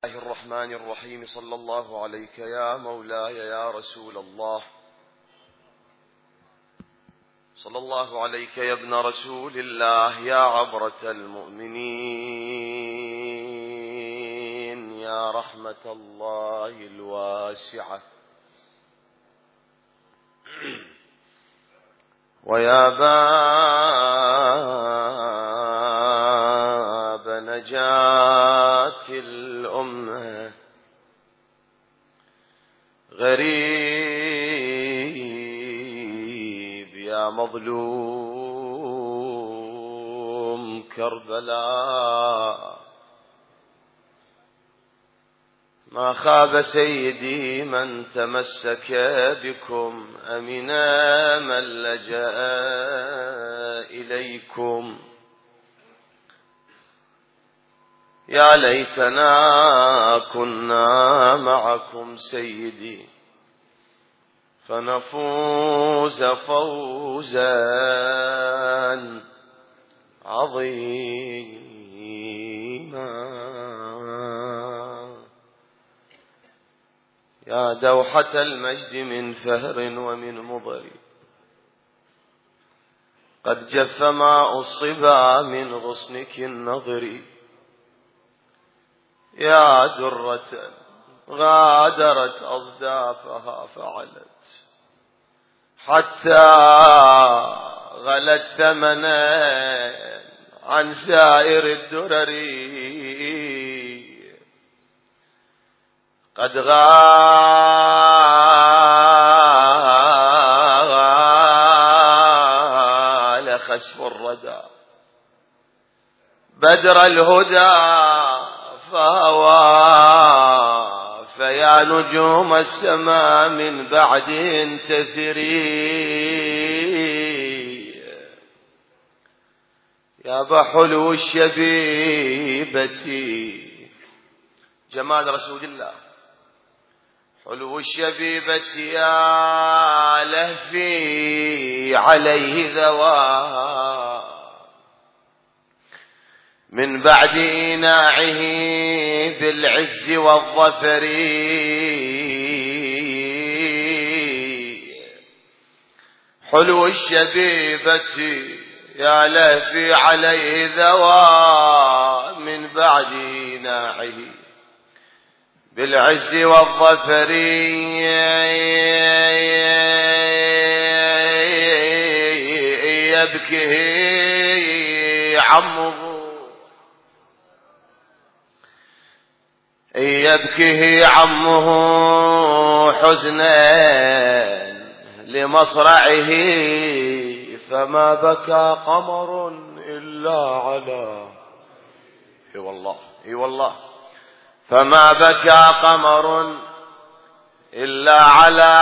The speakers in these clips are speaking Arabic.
الله الرحمن الرحيم. صلى الله عليك يا مولاي يا رسول الله، صلى الله عليك يا ابن رسول الله، يا عبرة المؤمنين، يا رحمة الله الواسعة، ويا باب نجاة الأمة، غريب يا مظلوم كربلاء، ما خاب سيدي من تمسك بكم، أمنا من لجأ إليكم. يا ليتنا كنا معكم سيدي فنفوز فوزا عظيما. يا دوحة المجد من فهر ومن مضر، قد جف ماء الصبا من غصنك النظر. يا درة غادرت أصدافها فعلت، حتى غلت ثمنا عن سائر الدرر. قد غال خسف الردى بدر الهدى فهوى، فيا نجوم السماء من بعد انتثري. يا بحلو الشبيبة، جمال رسول الله، حلو الشبيبة يا لهفي عليه ذوى، من بعد إيناعه بالعز والظفر. حلو الشبيبة يا لهفي عليه ذوى، من بعد إيناعه بالعز والظفر. يبكي عمه، يبكيه عمه حزنا لمصرعه، فما بكى قمر إلا على، اي والله اي والله، فما بكى قمر إلا على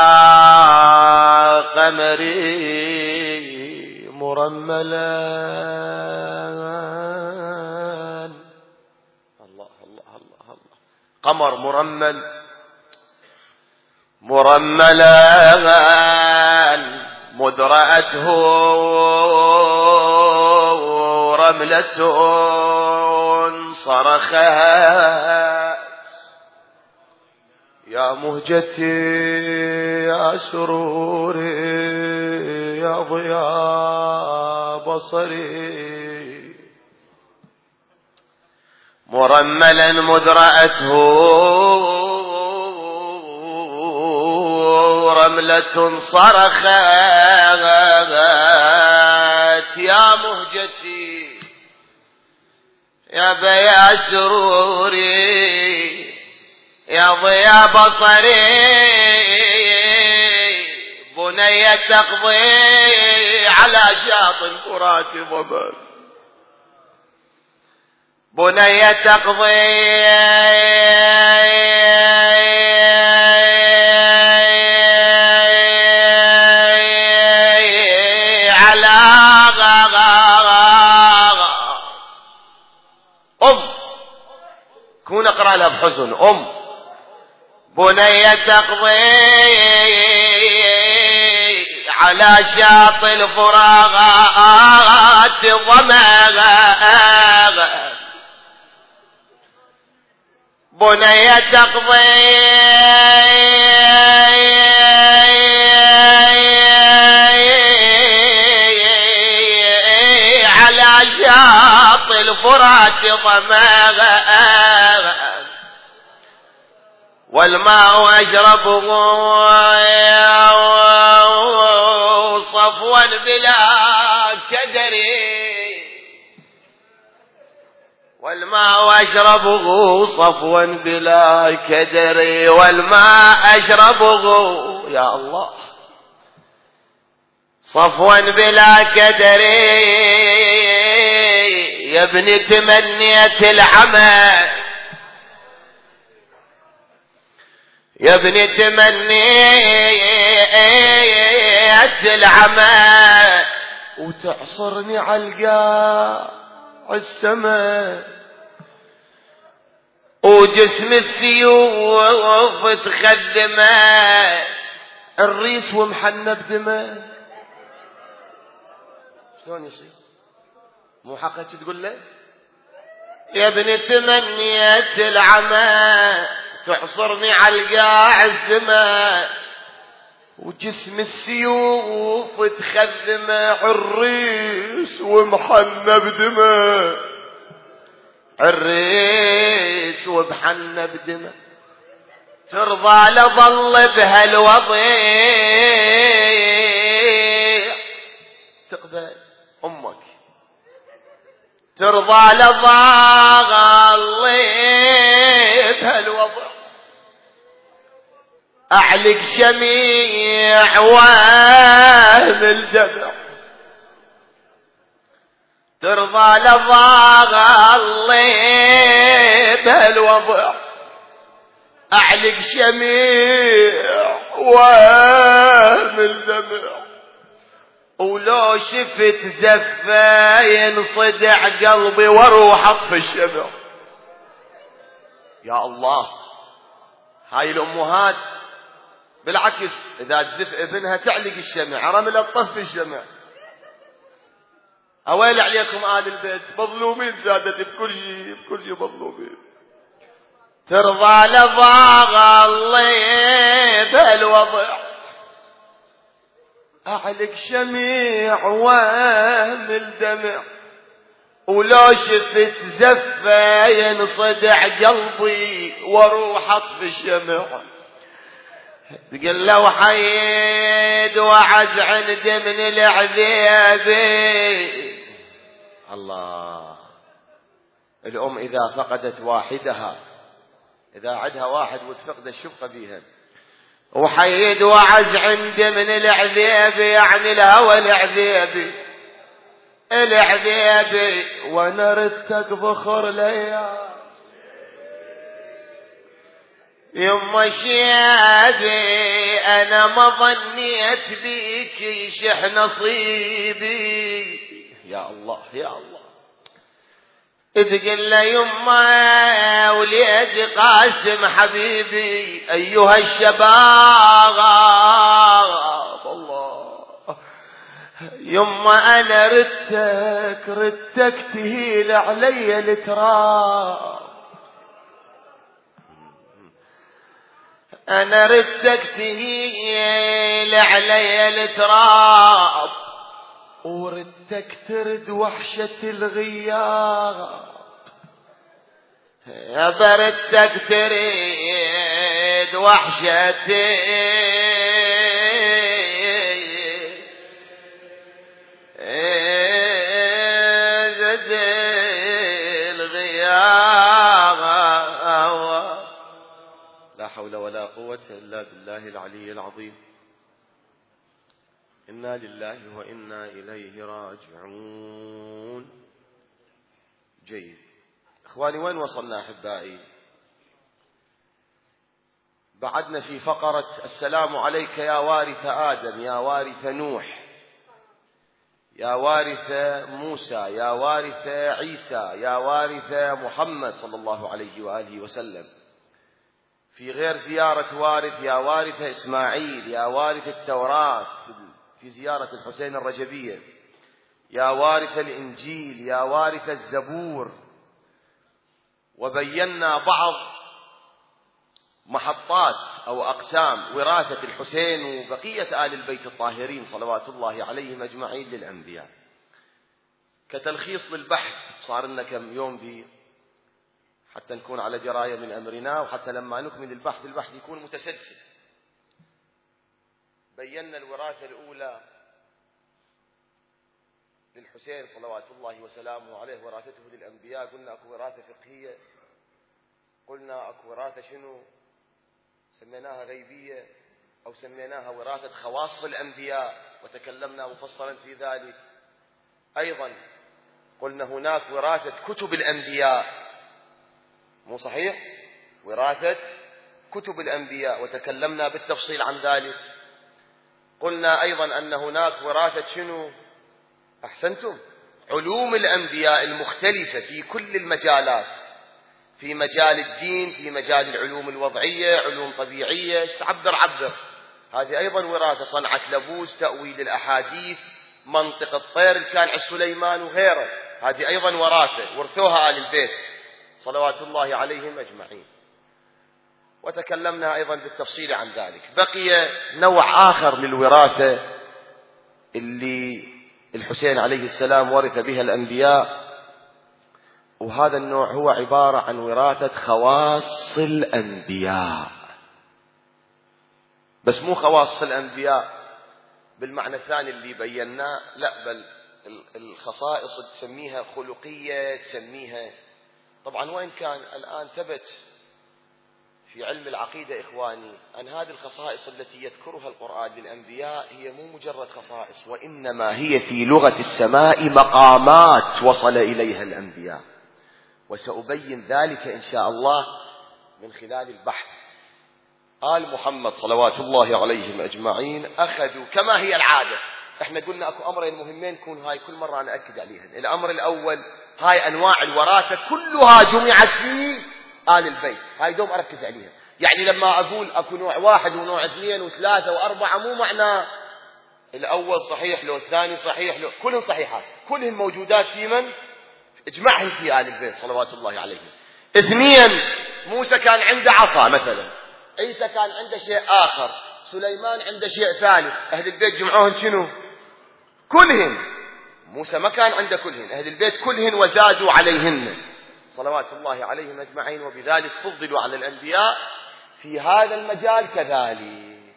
قمري مرملا. قمر مرمل مرملا مدرأته رملة صرخت. يا مهجتي يا سروري يا ضياء بصري، مرملا مدرأته رملة صرخت. يا مهجتي يا بيا سروري يا ضياء بصري، بني تقضي على شاط الفرات ضباب، بني تقضي على كون اقرأ لها بحزن بني تقضي على شاط الفراغات ضمغ، بني تقضي على شاطئ الفرات ظمأ والماء أشربه صفوا بلا كدر والماء أشربه صفوا بلا كدر والماء أشربه يا الله صفوا بلا كدر يا ابن تمنيت العمى يا ابن تمنيت العمى وتعصرني علقاع السماء وجسم السيوف تخدمه الريس ومحنى بدمه. شلون يصير؟ مو حقك تقول له يا ابن تمنيت العمى تعصرني علقاع السماء وجسم السيوف تخدمه عريس ومحنى بدمه عريس ومحنى بدمه ترضى لظل بهالوضيع تقبل أمك ترضى لظل بهالوضع أعلق شميع وهم الدمع ترضى لظل بهالوضع أعلق شميع وهم الدمع ولو شفت زفة ينصدع قلبي واروح اطفي الشمع. يا الله هاي الامهات بالعكس اذا تزف ابنها تعلق الشمع رملة تطفي الشمع. اويل عليكم آل البيت مظلومين زادت بكل شيء مظلومين. ترضى لضاغ الله بالوضع أعلق شميع وهم الدمع ولو شفت زفة ينصدع قلبي واروح اطفي الشمع. تقول له حيد وعز عندي من العذاب. الله الأم إذا فقدت واحدها إذا عدها واحد وتفقد الشفقة بيها وحيد وعز عندي من العذاب يعني الهوى العذاب وانا ردتك بخر ليا يما شيابي انا ما ظنيت بيك يشح نصيبي. يا الله يا الله تقول له يما وليد قاسم حبيبي ايها الشباب الله يما انا ردتك تهيل علي التراب انا ردتك تهيل علي التراب وردتك ترد وحشة الغياب يا بردتك تريد وحشة الغياب. لا حول ولا قوة إلا بالله العلي العظيم. إنا لله وإنا إليه راجعون. جيد إخواني وين وصلنا أحبائي؟ بعدنا في فقرة السلام عليك يا وارث آدم يا وارث نوح يا وارث موسى يا وارث عيسى يا وارث محمد صلى الله عليه وآله وسلم. في غير زيارة وارث يا وارث إسماعيل يا وارث التوراة في زيارة الحسين الرجبية يا وارث الإنجيل يا وارث الزبور. وبينا بعض محطات أو أقسام وراثة الحسين وبقية آل البيت الطاهرين صلوات الله عليهم أجمعين للأنبياء. كتلخيص للبحث، صار لنا كم يوم دي حتى نكون على دراية من أمرنا، وحتى لما نكمل البحث يكون متسلسل. بينا الوراثة الأولى للحسين صلوات الله وسلامه عليه، وراثته للأنبياء. قلنا أكو وراثة فقهية، قلنا أكو وراثة شنو سميناها غيبية أو سميناها وراثة خواص الأنبياء، وتكلمنا مفصلا في ذلك. أيضا قلنا هناك وراثة كتب الأنبياء، مو صحيح؟ وراثة كتب الأنبياء، وتكلمنا بالتفصيل عن ذلك. قلنا أيضا أن هناك وراثة شنو؟ أحسنتم، علوم الأنبياء المختلفة في كل المجالات، في مجال الدين، في مجال العلوم الوضعية، علوم طبيعية، ايش تعبر عبر. هذه أيضا وراثة، صنعة لبوس، تأويل الأحاديث، منطق الطير اللي كان عند سليمان وغيره، هذه أيضا وراثة ورثوها آل البيت صلوات الله عليهم أجمعين. وتكلمنا أيضا بالتفصيل عن ذلك. بقي نوع آخر للوراثة اللي الحسين عليه السلام ورث بها الأنبياء، وهذا النوع هو عبارة عن وراثة خواص الأنبياء. بس مو خواص الأنبياء بالمعنى الثاني اللي بيناه، لا، بل الخصائص تسميها خلقية، تسميها طبعا، وإن كان الآن ثبت في علم العقيدة إخواني أن هذه الخصائص التي يذكرها القرآن للأنبياء هي مو مجرد خصائص، وإنما هي في لغة السماء مقامات وصل إليها الأنبياء، وسأبين ذلك إن شاء الله من خلال البحث. آل محمد صلوات الله عليهم أجمعين أخذوا كما هي العادة. احنا قلنا أكو أمرين مهمين كون هاي كل مرة أنا أكد عليهم. الأمر الأول، هاي أنواع الوراثة كلها جمعت في آل البيت، هاي دوم أركز عليها. يعني لما أقول أكو نوع واحد ونوع اثنين وثلاثة وأربعة، مو معناه الأول صحيح لو الثاني صحيح لو، كلهم صحيحات، كلهم موجودات في من؟ اجمعهم في آل البيت صلوات الله عليهم. اثنين، موسى كان عنده عصا مثلا، عيسى كان عنده شيء آخر، سليمان عنده شيء ثالث، أهل البيت جمعوهن شنو؟ كلهن. موسى ما كان عنده كلهن، أهل البيت كلهن وزادوا عليهن صلوات الله عليهم أجمعين، وبذلك فضلوا على الأنبياء في هذا المجال كذلك.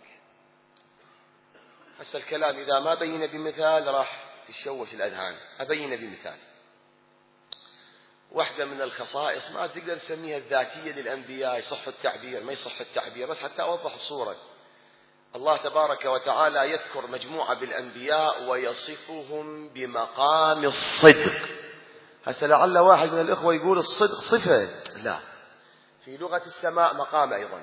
هسه الكلام إذا ما بين بمثال راح تشوش الأذهان، أبين بمثال. واحدة من الخصائص ما تقدر تسميها الذاتية للأنبياء، يصح التعبير ما يصح التعبير، بس حتى أوضح الصورة. الله تبارك وتعالى يذكر مجموعة بالأنبياء ويصفهم بمقام الصدق. هسه لعل واحد من الإخوة يقول الصدق صفة، لا، في لغة السماء مقام أيضا.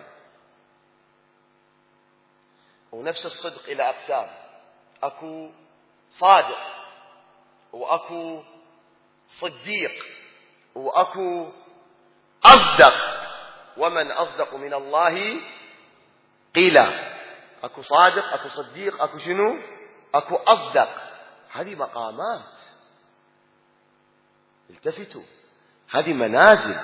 ونفس الصدق إلى أقسام، أكو صادق وأكو صديق وأكو أصدق، ومن أصدق من الله قيلا. أكو صادق، أكو صديق، أكو شنو؟ أكو أصدق. هذه مقامات، التفتوا، هذه منازل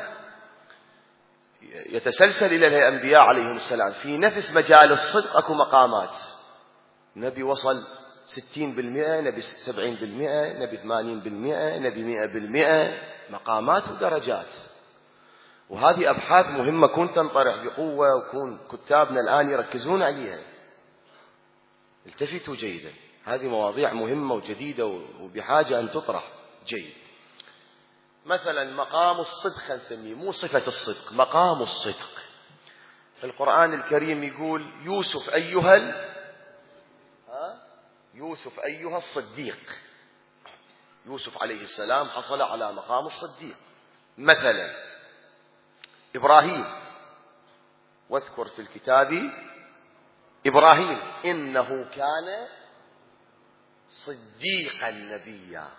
يتسلسل إليها الأنبياء عليهم السلام. في نفس مجال الصدق أكو مقامات، نبي وصل 60%، نبي 70%، نبي 80%، نبي 100%، مقامات ودرجات. وهذه أبحاث مهمة كون تنطرح بقوة، وكون كتابنا الآن يركزون عليها. التفتوا جيدا، هذه مواضيع مهمة وجديدة وبحاجة أن تطرح جيد. مثلا مقام الصدق خلينا نسميه، مو صفة الصدق، مقام الصدق. في القرآن الكريم يقول يوسف أيها الصديق. يوسف عليه السلام حصل على مقام الصديق. مثلا إبراهيم، واذكر في الكتاب إبراهيم إنه كان صديقا نبيا.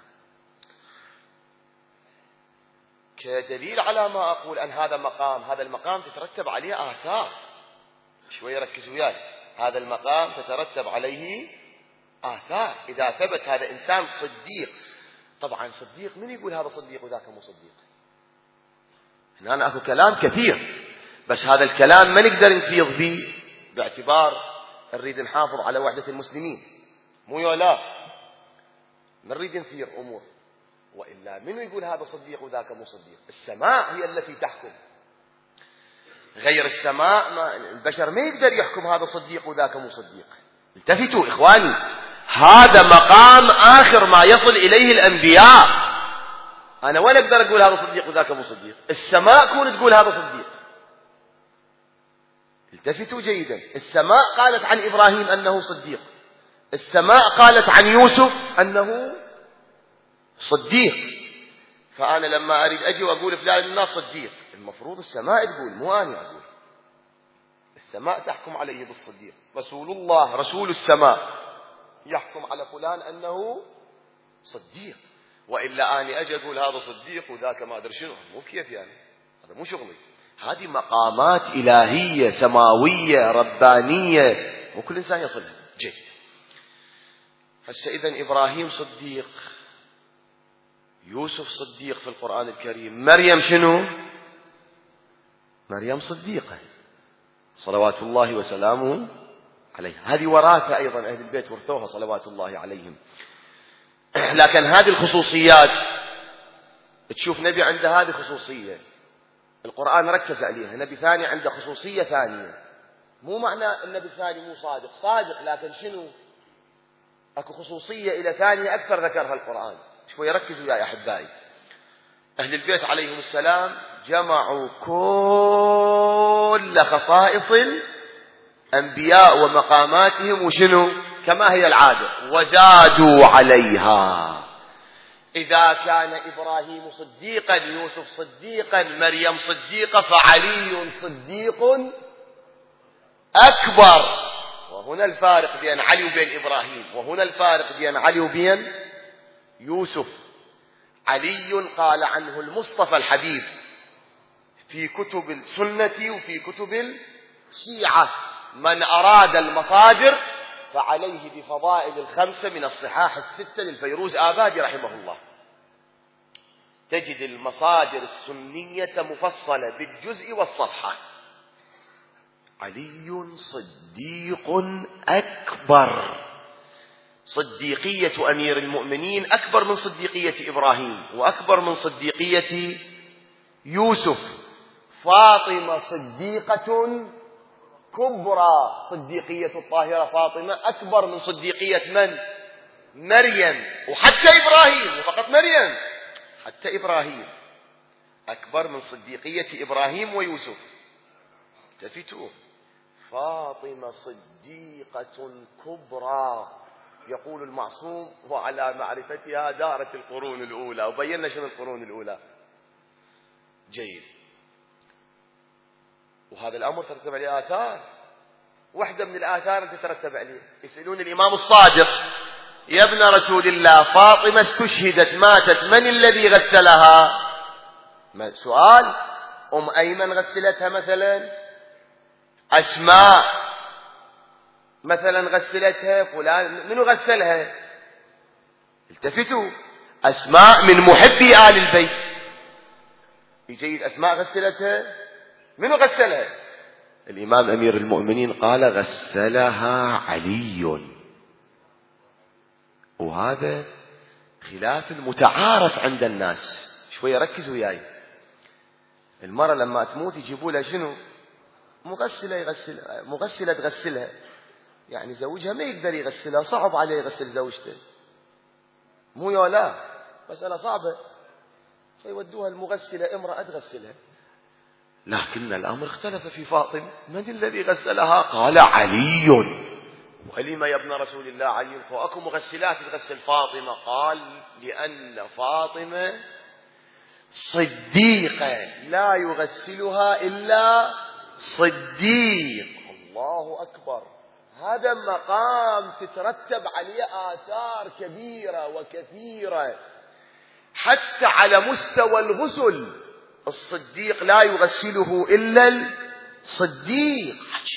كدليل على ما أقول أن هذا مقام، هذا المقام تترتب عليه آثار. شوية ركزوا وياي، هذا المقام تترتب عليه آثار. إذا ثبت هذا إنسان صديق، طبعا صديق من يقول هذا صديق وذاك مو صديق؟ هنا أكو كلام كثير. بس هذا الكلام ما نقدر نفيض به باعتبار نريد نحافظ على وحدة المسلمين، مو يولا نريد نثير أمور، وإلا منو يقول هذا صديق وذاك مو صديق؟ السماء هي التي تحكم، غير السماء ما البشر ما يقدر يحكم هذا صديق وذاك مو صديق. التفتوا إخواني، هذا مقام آخر ما يصل إليه الأنبياء. أنا وين أقدر أقول هذا صديق وذاك مو صديق؟ السماء كون تقول هذا صديق. التفتوا جيدا، السماء قالت عن إبراهيم أنه صديق، السماء قالت عن يوسف أنه صديق. فأنا لما أريد أجي وأقول فلان الناس صديق، المفروض السماء تقول مو أنا أقول. السماء تحكم عليه بالصديق، رسول الله رسول السماء يحكم على فلان أنه صديق، وإلا أنا أجي أقول هذا صديق وذاك ما أدري شنو، مو كيف يعني، هذا مو شغلي. هذه مقامات إلهية سماوية ربانية مو كل إنسان يصلها. جيد، هسه إذن إبراهيم صديق، يوسف صديق في القرآن الكريم، مريم شنو؟ مريم صديقة صلوات الله وسلامه عليها. هذه وراثة أيضا أهل البيت ورثوها صلوات الله عليهم. لكن هذه الخصوصيات تشوف نبي عنده هذه خصوصية، القرآن ركز عليها. نبي ثاني عنده خصوصية ثانية، مو معنى النبي الثاني مو صادق، صادق لكن شنو؟ اكو خصوصية إلى ثانية أكثر ذكرها القرآن. شوي ركزوا يا أحبائي، أهل البيت عليهم السلام جمعوا كل خصائص الأنبياء ومقاماتهم وشنو؟ كما هي العادة، وزادوا عليها. إذا كان إبراهيم صديقا، يوسف صديقا، مريم صديقة، فعلي صديق أكبر. وهنا الفارق بين علي وبين إبراهيم، وهنا الفارق بين علي وبين يوسف. علي قال عنه المصطفى الحبيب في كتب السنة وفي كتب الشيعة: من أراد المصادر فعليه بفضائل الخمسة من الصحاح الستة للفيروز آبادي رحمه الله. تجد المصادر السنية مفصلة بالجزء والصفحة. علي صديق أكبر، صديقية أمير المؤمنين أكبر من صديقية إبراهيم وأكبر من صديقية يوسف. فاطمة صديقة كبرى، صديقية الطاهرة فاطمة أكبر من صديقية من؟ مريم. وحتى إبراهيم، وفقط مريم، حتى إبراهيم أكبر من صديقية إبراهيم ويوسف. التفتوا، فاطمة صديقة كبرى. يقول المعصوم: وعلى معرفتها دارت القرون الأولى. وبينا شنو القرون الأولى. جيد، وهذا الأمر ترتب عليه آثار. واحدة من الآثار تترتب عليه، يسألون الإمام الصادق: يا ابن رسول الله، فاطمة استشهدت ماتت، من الذي غسلها؟ سؤال. أم أيمن غسلتها مثلا، أسماء مثلا غسلتها، فلان منو غسلها؟ التفتوا، أسماء من محبي آل البيت. يجيد أسماء غسلتها، منو غسلها؟ الإمام أمير المؤمنين قال: غسلها علي. وهذا خلاف المتعارف عند الناس. شوية ركزوا وياي، المرأة لما تموت يجيبوا لها شنو؟ مغسلة يغسلها، مغسلة تغسلها. يعني زوجها ما يقدر يغسلها، صعب عليه يغسل زوجته، مو يولا، مسألة صعبة، فيودوها المغسلة، امرأة تغسلها. لكن الأمر اختلف في فاطمة، من الذي غسلها؟ قال: علي. ولم يا ابن رسول الله علي؟ أكو مغسلات تغسل فاطمة. قال: لأن فاطمة صديقة لا يغسلها إلا صديق. الله أكبر، هذا مقام تترتب عليه آثار كبيرة وكثيرة. حتى على مستوى الغسل، الصديق لا يغسله إلا الصديق.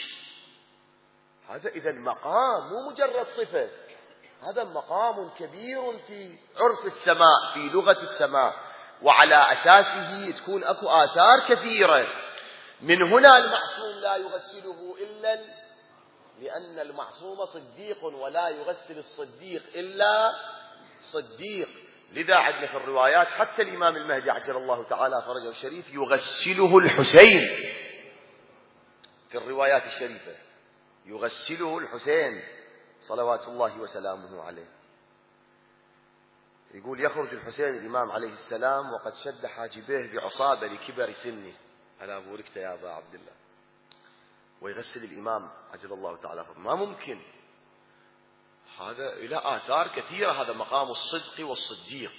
هذا إذا مقام، مو مجرد صفة، هذا مقام كبير في عرف السماء، في لغة السماء، وعلى أساسه تكون أكو آثار كثيرة. من هنا المعصوم لا يغسله إلا لأن المعصوم صديق ولا يغسل الصديق إلا صديق. لذا عندنا في الروايات حتى الإمام المهدي عجل الله تعالى فرجه الشريف يغسله الحسين، في الروايات الشريفة يغسله الحسين صلوات الله وسلامه عليه. يقول يخرج الحسين الإمام عليه السلام وقد شد حاجبيه بعصابة لكبر سنه، ألا بوركت يا أبا عبد الله، ويغسل الإمام عجل الله تعالى فرجه. ما ممكن، هذا إلى آثار كثيرة، هذا مقام الصدق والصديق،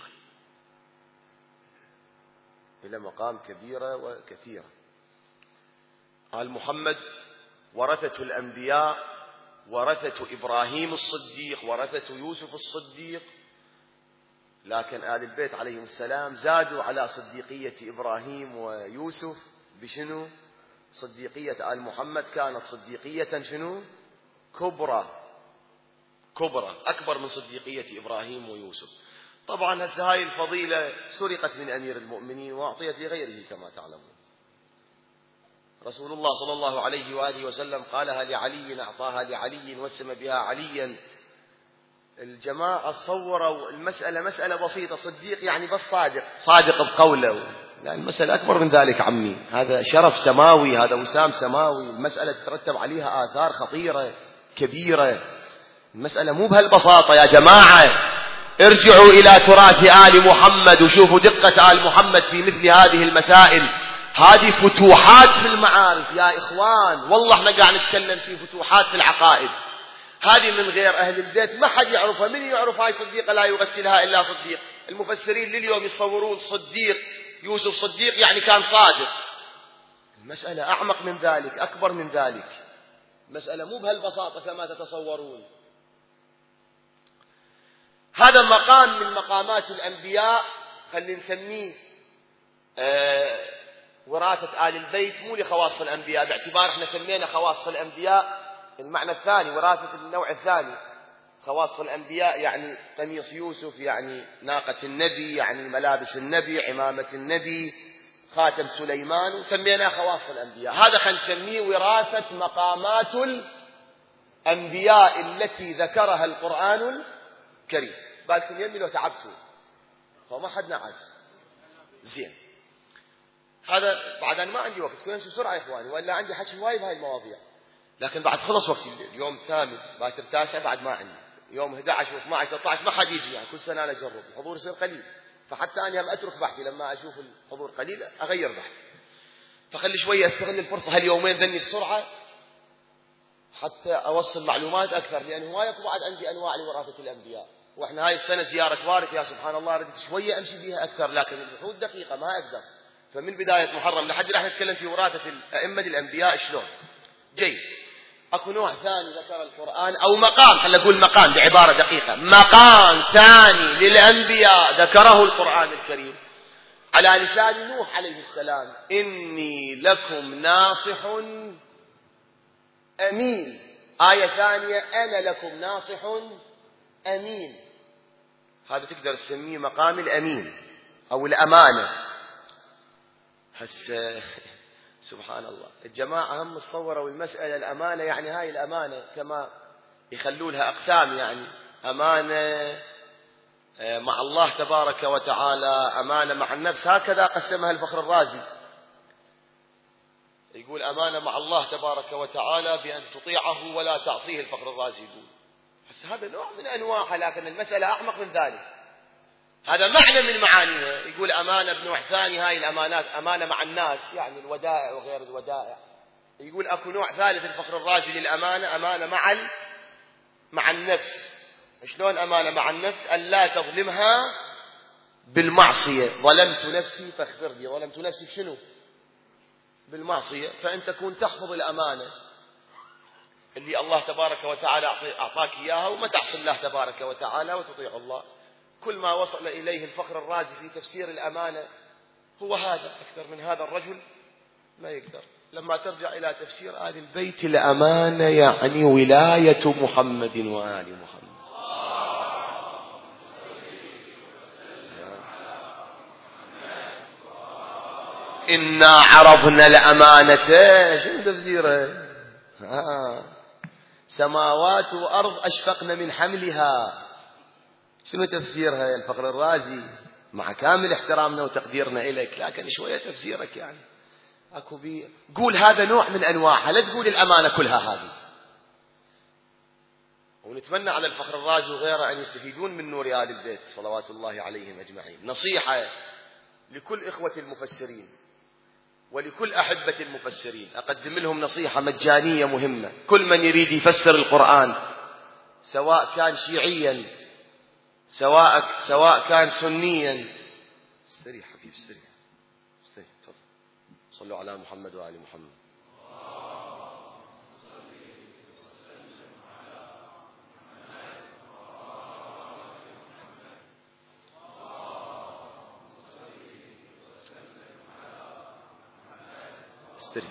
إلى مقام كبيرة وكثيرة. آل محمد ورثة الأنبياء، ورثة إبراهيم الصديق، ورثة يوسف الصديق، لكن آل البيت عليهم السلام زادوا على صديقية إبراهيم ويوسف بشنو؟ صديقية آل محمد كانت صديقية شنو؟ كبرى أكبر من صديقية إبراهيم ويوسف. طبعا هسه هاي الفضيلة سرقت من أمير المؤمنين وأعطيت لغيره كما تعلمون. رسول الله صلى الله عليه وآله وسلم قالها لعلي، أعطاها لعلي وسم بها عليا. الجماعة صوروا المسألة مسألة بسيطة، صديق يعني بس صادق بقوله، لا المسألة أكبر من ذلك عمي، هذا شرف سماوي، هذا وسام سماوي، المسألة تترتب عليها آثار خطيرة كبيرة، المسألة مو بهالبساطة يا جماعة. ارجعوا إلى تراث آل محمد وشوفوا دقة آل محمد في مثل هذه المسائل. هذه فتوحات في المعارف يا إخوان، والله احنا قاعد نتكلم في فتوحات في العقائد. هذه من غير أهل البيت ما حد يعرفها. من يعرف هاي صديقة لا يغسلها إلا صديق؟ المفسرين لليوم يصورون صديق يوسف صديق يعني كان صادق. المسألة أعمق من ذلك، أكبر من ذلك، مسألة مو بهالبساطة كما تتصورون. هذا مقام من مقامات الأنبياء، خلينا نسميه وراثة آل البيت، مو لخواص الأنبياء، باعتبار احنا سمينا خواص الأنبياء المعنى الثاني، وراثة النوع الثاني. خواص الأنبياء يعني قميص يوسف، يعني ناقة النبي، يعني ملابس النبي، عمامة النبي، خاتم سليمان، وسميناه خواص الأنبياء. هذا خلينا نسميه وراثة مقامات الأنبياء التي ذكرها القرآن الكريم. بالكم يمي لو تعبتوا فما حد نعس زين. هذا بعد أن ما عندي وقت، كنا نمشي بسرعة يا إخواني، وإلا عندي حكي هواي بهاي المواضيع، لكن بعد خلص وقت الليل، يوم 8 باكر 9 بعد ما عندي، يوم 11 و12 13 ما حد يجي، يعني كل سنة أنا أجرب، الحضور يصير قليل، فحتى أنا هم أترك بحثي لما أشوف الحضور قليل أغير بحث، فخلي شوية أستغل الفرصة هاليومين ذني بسرعة حتى أوصل معلومات أكثر، لأن هواية بعد عندي أنواع لوراثة الأنبياء، وإحنا هاي السنة زيارة وارث يا سبحان الله ردت شوية أمشي بها أكثر، لكن البحوث دقيقة ما أقدر. فمن بداية محرم لحد الآن نتكلم في وراثة الأئمة الأنبياء شلون. جيد. أكو نوع ثاني ذكر القرآن، أو مقام، خلينا نقول مقام بعبارة دقيقة، مقام ثاني للأنبياء ذكره القرآن الكريم على لسان نوح عليه السلام: إني لكم ناصح أمين. آية ثانية: أنا لكم ناصح أمين. هذا تقدر تسميه مقام الأمين أو الأمانة. هسه سبحان الله الجماعة هم تصوروا المسألة الأمانة، يعني هاي الأمانة كما يخلوا لها أقسام، يعني أمانة مع الله تبارك وتعالى، أمانة مع النفس، هكذا قسمها الفخر الرازي، يقول أمانة مع الله تبارك وتعالى بأن تطيعه ولا تعصيه، الفخر الرازي يقول. بس هذا نوع من أنواعها، لكن المسألة أعمق من ذلك، هذا معنى من معانيها. يقول أمانة بنوع ثاني، هاي الأمانات أمانة مع الناس، يعني الودائع وغير الودائع. يقول أكو نوع ثالث الفخر الرازي للأمانة، أمانة مع النفس. شلون أمانة مع النفس؟ ألا تظلمها بالمعصية. ظلمت نفسي فاغفر لي. ظلمت نفسي بشنو؟ بالمعصية. فأنت تكون تحفظ الأمانة اللي الله تبارك وتعالى أعطاك إياها، وما تعصي الله تبارك وتعالى وتطيع الله. كل ما وصل إليه الفخر الرازي في تفسير الأمانة هو هذا، أكثر من هذا الرجل ما يقدر. لما ترجع إلى تفسير آل البيت، الأمانة يعني ولاية محمد وآل محمد. إنا عرضنا الأمانة. شنو تفسيره؟ سماوات وأرض أشفقن من حملها. شنو تفسيرها يا الفخر الرازي؟ مع كامل احترامنا وتقديرنا إليك، لكن شوية تفسيرك يعني أكو بي. قول هذا نوع من أنواعها، لا تقول الأمانة كلها هذه. ونتمنى على الفخر الرازي وغيره أن يستفيدون من نور آل البيت صلوات الله عليهم أجمعين. نصيحة لكل إخوة المفسرين ولكل أحبة المفسرين، أقدم لهم نصيحة مجانية مهمة. كل من يريد يفسر القرآن، سواء كان شيعيا سواء كان سنيا، استريح حبيب استريح، تفضل. صلوا على محمد وآل محمد. استريح.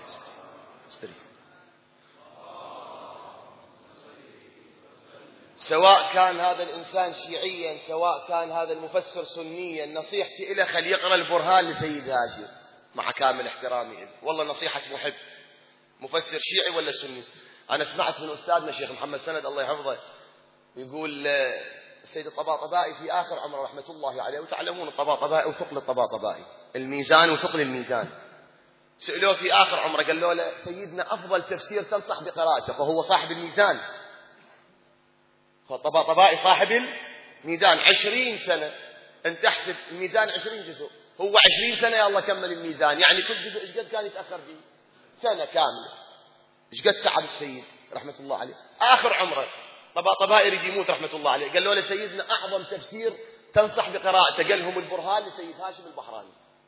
سواء كان هذا الإنسان شيعيا سواء كان هذا المفسر سنيا، نصيحتي إلى خلي يقرأ البرهان لسيد هاشم مع كامل احترامي إله. والله نصيحة محب، مفسر شيعي ولا سني. أنا سمعت من أستاذنا شيخ محمد سند الله يحفظه يقول السيد الطباطبائي في آخر عمره رحمة الله عليه، وتعلمون الطباطبائي وثقل الطباطبائي، الميزان وثقل الميزان، سألوه في آخر عمره قال له سيدنا أفضل تفسير تنصح بقراءته، فهو صاحب الميزان، فالطباطبائي صاحب الميزان 20 سنة، أنت تحسب الميزان 20 جزء، هو 20 سنة يا الله كمل الميزان، يعني كل جزء إيش قد كان يتأخر فيه؟ سنة كاملة. إيش قد تعب السيد رحمة الله عليه آخر عمره. طباطبائي يريد يموت رحمة الله عليه، قال له سيدنا أعظم تفسير تنصح بقراءته، قال لهم البرهان لسيد هاشم البحراني.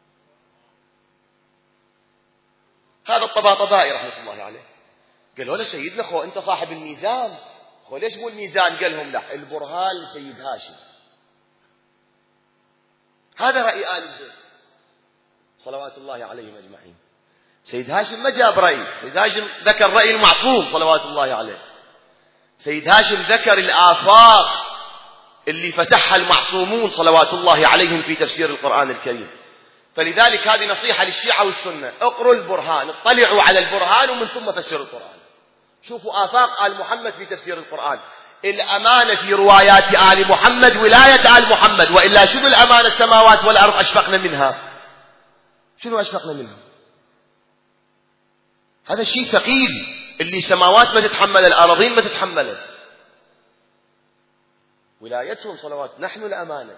هذا الطباطبائي رحمة الله عليه قالوا له سيدنا خو أنت صاحب الميزان، خو ليش مو الميزان؟ قال لهم لا، البرهان لسيد هاشم. هذا رأي آل البيت صلوات الله عليهم أجمعين. سيد هاشم ما جاب رأي، سيد هاشم ذكر رأي المعصوم صلوات الله عليه. سيد هاشم ذكر الآفاق اللي فتحها المعصومون صلوات الله عليهم في تفسير القرآن الكريم. فلذلك هذه نصيحة للشيعة والسنة، اقروا البرهان، اطلعوا على البرهان ومن ثم فسروا القرآن. شوفوا آفاق آل محمد في تفسير القرآن. الأمانة في روايات آل محمد ولاية آل محمد، وإلا شنو الأمانة؟ السماوات والأرض أشفقنا منها. شنو أشفقنا منها؟ هذا شيء ثقيل، اللي سماوات ما تتحمل الأراضين ما تتحمله. ولايتهم صلوات، نحن الأمانة.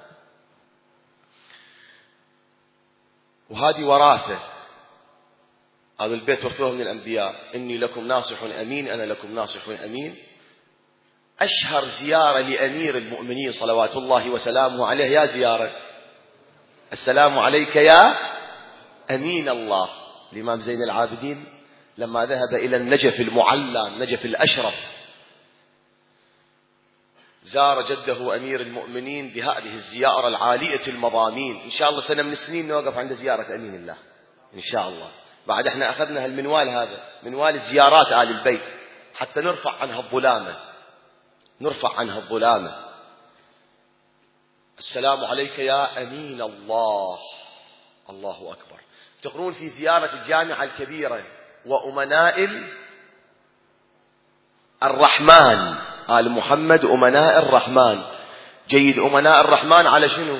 وهذه وراثة هذا البيت وارثوه من الأنبياء، إني لكم ناصح أمين، أنا لكم ناصح أمين. أشهر زيارة لأمير المؤمنين صلوات الله وسلامه عليه يا زيارة السلام عليك يا أمين الله. الإمام زين العابدين لما ذهب إلى النجف المعلى النجف الأشرف زار جده أمير المؤمنين بهذه الزيارة العالية المضامين. إن شاء الله سنة من السنين نوقف عند زيارة أمين الله إن شاء الله. بعد احنا أخذنا المنوال هذا، منوال زيارات آل البيت، حتى نرفع عنها الظلامة. السلام عليك يا أمين الله. الله أكبر. تقرون في زيارة الجامعة الكبيرة وأمناء الرحمن آل محمد، أمناء الرحمن. جيد، أمناء الرحمن على شنو؟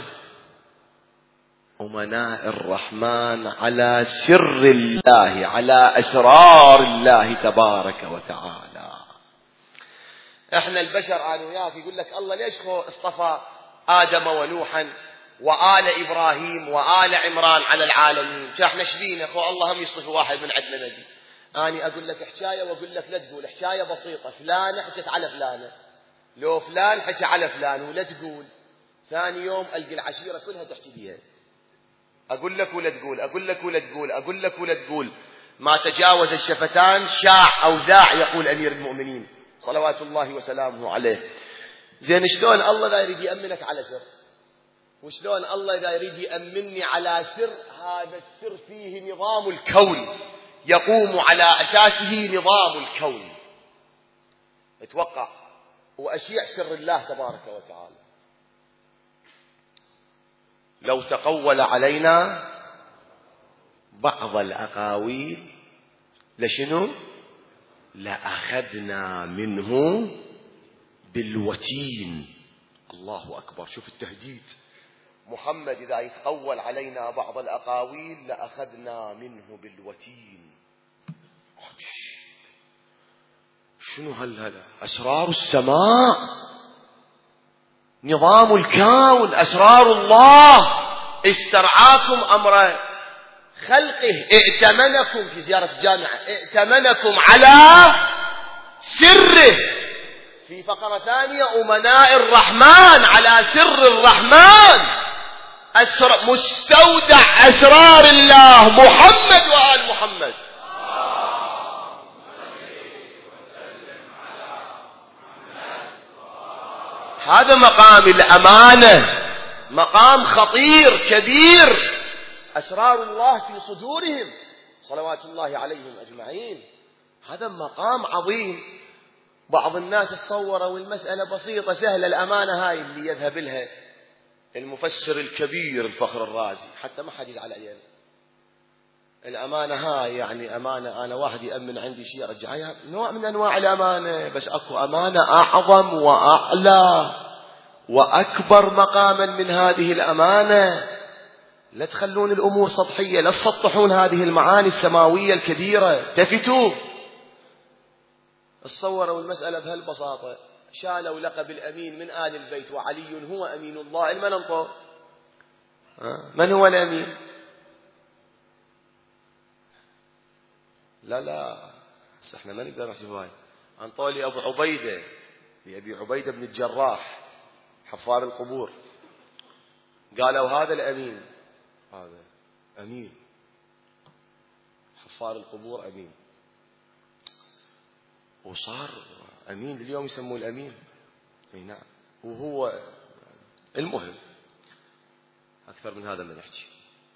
أمناء الرحمن على سر الله، على أسرار الله تبارك وتعالى. احنا البشر أنا وياك يقول لك الله ليش اصطفى آدم ونوحا وآل إبراهيم وآل عمران على العالمين؟ احنا شبينا الله هم يصطفى واحد من عندنا نبي. أنا أقول لك حكاية وأقول لك لا تقول، حكاية بسيطة، فلان حكت على فلانة، لو فلان حكى على فلان ولا تقول، ثاني يوم ألقي العشيرة كلها تحكي بيها. أقول لك ولا تقول، أقول لك ولا تقول، أقول لك ولا تقول، ما تجاوز الشفتان شاع أو ذاع، يقول أمير المؤمنين صلوات الله وسلامه عليه. زين شلون الله لا يريد يأمنك على سر؟ وشلون الله إذا يريد يأمنني على سر؟ هذا السر فيه نظام الكون، يقوم على أساسه نظام الكون. اتوقع وأشيع سر الله تبارك وتعالى. لو تقول علينا بعض الأقاويل لشنو؟ لأخذنا منه بالوتين. الله أكبر، شوف التهديد. محمد إذا يتقول علينا بعض الأقاويل لأخذنا منه بالوتين. شنو هالهلا؟ أسرار السماء، نظام الكون، أسرار الله استرعاكم أمر خلقه، ائتمنكم في زيارة الجامعة، ائتمنكم على سره. في فقرة ثانية أمناء الرحمن على سر الرحمن، مستودع أسرار الله محمد وآل محمد. هذا مقام الأمانة، مقام خطير كبير، أسرار الله في صدورهم صلوات الله عليهم أجمعين. هذا مقام عظيم. بعض الناس تصوروا المسألة بسيطة سهلة، الأمانة هاي اللي يذهب لها المفسر الكبير الفخر الرازي، حتى ما حد يزعل علينا، الأمانة هاي يعني أمانة أنا واحد يأمن عندي شيء أرجعها، نوع من أنواع الأمانة، بس أكو أمانة أعظم وأعلى وأكبر مقاما من هذه الأمانة. لا تخلون الأمور سطحية، لا تسطحون هذه المعاني السماوية الكبيرة، تفتوا. تصوروا المسألة بهالبساطة، شالوا لقب الأمين من آل البيت وعلي هو أمين الله، من انطوا؟ من هو الأمين؟ لا احنا ما نقدر نحسب هاي. انطوا لي أبو عبيدة، لأبي عبيدة بن الجراح حفار القبور، قالوا هذا الأمين، هذا أمين حفار القبور أمين، وصار أمين اليوم يسموه الأمين. اي نعم. وهو المهم أكثر من هذا ما نحكي.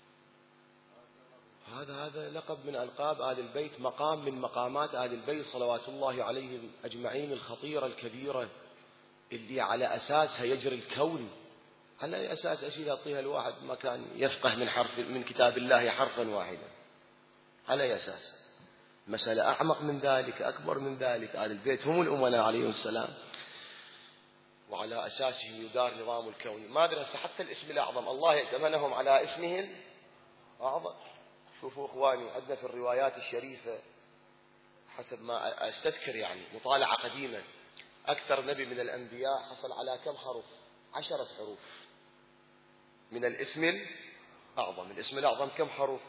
هذا لقب من ألقاب آل البيت، مقام من مقامات آل البيت صلوات الله عليهم أجمعين، الخطيرة الكبيرة اللي على أساسها يجري الكون. على أي أساس أشياء يعطيها الواحد ما كان يفقه من كتاب الله حرفا واحدا؟ على أي أساس؟ مسألة أعمق من ذلك، أكبر من ذلك. آل البيت هم الأمناء عليهم السلام، وعلى أساسهم يدار نظام الكون. ما أدري حتى الاسم الأعظم الله يأتمنهم على اسمه الأعظم. شوفوا إخواني، عندنا في الروايات الشريفة حسب ما أستذكر يعني مطالعة قديمة، أكثر نبي من الأنبياء حصل على كم حرف؟ 10 حروف من الاسم الأعظم. الاسم الأعظم كم حرف؟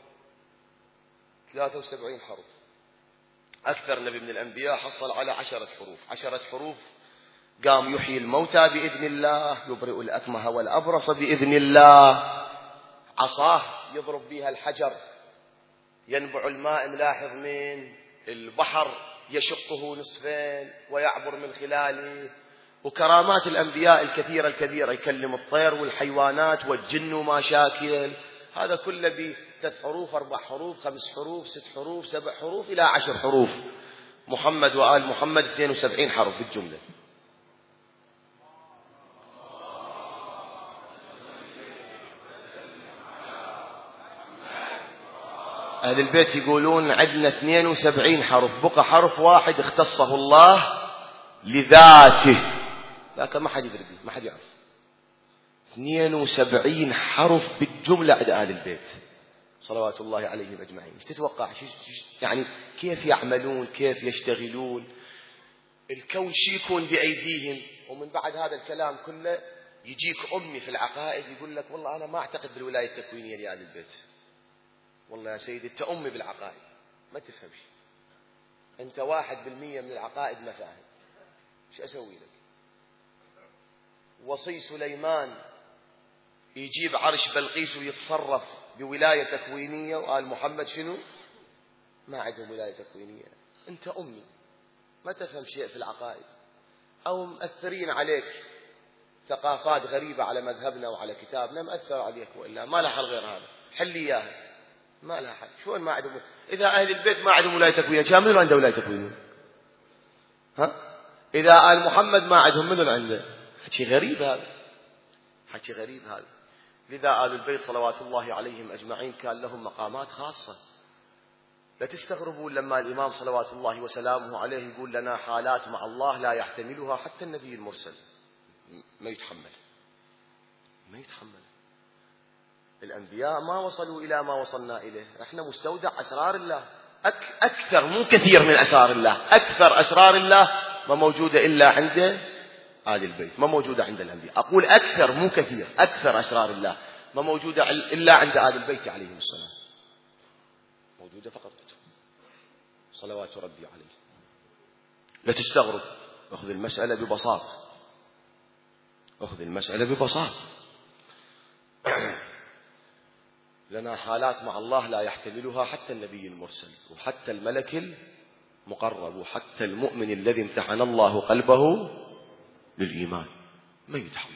73 حرف. أكثر نبي من الأنبياء حصل على 10 حروف. 10 حروف قام يحيي الموتى بإذن الله، يبرئ الأكمه والأبرص بإذن الله، عصاه يضرب بها الحجر ينبع الماء ملاحظ من البحر يشقه نصفين ويعبر من خلاله. وكرامات الأنبياء الكثيرة الكبيرة، يكلم الطير والحيوانات والجن وما شاكل. هذا كله ب3 حروف 4 حروف 5 حروف 6 حروف 7 حروف إلى 10 حروف. محمد وآل محمد 72 حرف بالجملة. أهل البيت يقولون عندنا 72 حرف، بقى حرف واحد اختصه الله لذاته، لكن ما حد يدري به، ما حد يعرف. 72 حرف بالجملة عند أهل البيت صلوات الله عليهم أجمعين. ايش تتوقع؟ يعني كيف يعملون، كيف يشتغلون، الكون شي يكون بأيديهم. ومن بعد هذا الكلام كله يجيك أمي في العقائد يقول لك والله أنا ما أعتقد بالولاية التكوينية لأهل البيت. والله يا سيدي أنت أمي بالعقائد ما تفهمش، أنت 1% من العقائد ما فاهم، إيش أسوي لك؟ وصي سليمان يجيب عرش بلقيس ويتصرف بولاية تكوينية، وآل محمد شنو؟ ما عندهم ولاية تكوينية. أنت أمي ما تفهم شيء في العقائد، أو مأثرين عليك ثقافات غريبة على مذهبنا وعلى كتابنا، مأثر عليك، وإلا ما لها حل غير هذا، حل إياها، ما لها حل. شلون ما عندهم؟ إذا أهل البيت ما عندهم ولاية تكوينية، كان منو عنده ولاية تكوينية؟ ها؟ إذا آل محمد ما عندهم منو عنده؟ حكي غريب هذا، حكي غريب هذا. لذا آل البيت صلوات الله عليهم أجمعين كان لهم مقامات خاصة. لا تستغربون لما الإمام صلوات الله وسلامه عليه يقول لنا حالات مع الله لا يحتملها حتى النبي المرسل. ما يتحمل. الأنبياء ما وصلوا إلى ما وصلنا إليه. احنا مستودع أسرار الله، أكثر مو كثير من أسرار الله. أكثر أسرار الله ما موجودة إلا عند آل البيت، ما موجودة عند الأنبياء. أقول أكثر مو كثير، أكثر أسرار الله ما موجودة إلا عند آل البيت عليهم السلام، موجودة فقط صلوات ربي عليه. لا تستغرب، أخذ المسألة ببساطة. لنا حالات مع الله لا يحتملها حتى النبي المرسل وحتى الملك المقرب وحتى المؤمن الذي امتحن الله قلبه للإيمان ما يتحمل.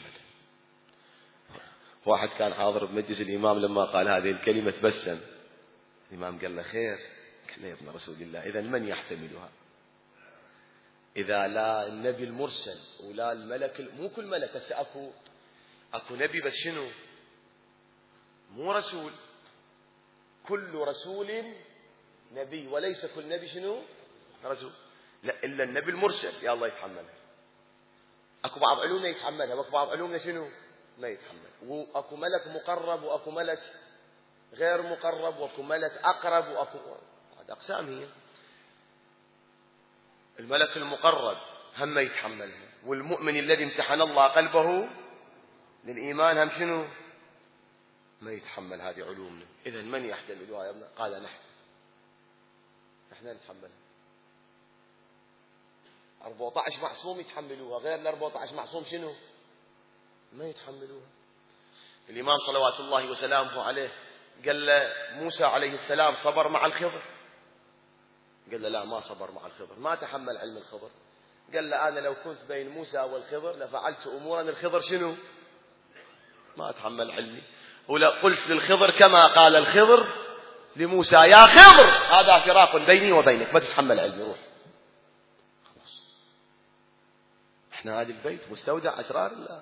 واحد كان حاضر بمجلس الإمام لما قال هذه الكلمة تبسم. الإمام قال له خير؟ قال له يا ابن رسول الله إذا من يحتملها؟ إذا لا النبي المرسل ولا الملك، مو كل ملك، هسه أكو نبي بس شنو؟ مو رسول. كل رسول نبي وليس كل نبي شنو؟ رسول. لا إلا النبي المرسل يا الله يتحملها. أكو بعض علومنا يتحملها وأكو بعض علومنا شنو؟ ما يتحمل. وأكو ملك مقرب وأكو ملك غير مقرب وأكو ملك أقرب وأكو هذه أقسام. هي الملك المقرب هم يتحملها، والمؤمن الذي امتحن الله قلبه للإيمان هم شنو؟ ما يتحمل هذه علومنا. إذا من يحتملها يا ابن؟ قال نحن نتحملها. 14 معصوم يتحملوها، غير ال 14 معصوم شنو؟ ما يتحملوها. الإمام صلوات الله وسلامه عليه قال له موسى عليه السلام صبر مع الخضر؟ قال له لا، ما صبر مع الخضر، ما تحمل علم الخضر. قال له أنا لو كنت بين موسى والخضر لفعلت أمورا الخضر شنو؟ ما أتحمل علمي. ولا قلت للخضر كما قال الخضر لموسى يا خضر هذا فراق بيني وبينك، ما تتحمل علمي، روح. خلاص. احنا هذا البيت مستودع أسرار الله،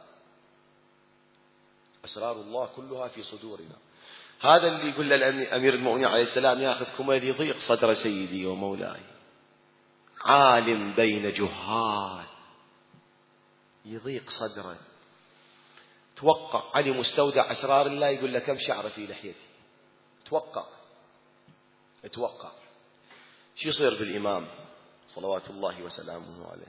أسرار الله كلها في صدورنا. هذا اللي يقول للأمير المؤمنين عليه السلام ياخذكم يضيق صدر سيدي ومولاي، عالم بين جهال يضيق صدره. توقع علي مستودع أسرار الله يقول لك كم شعر في لحيتي. توقع شو يصير بالإمام صلوات الله وسلامه عليه؟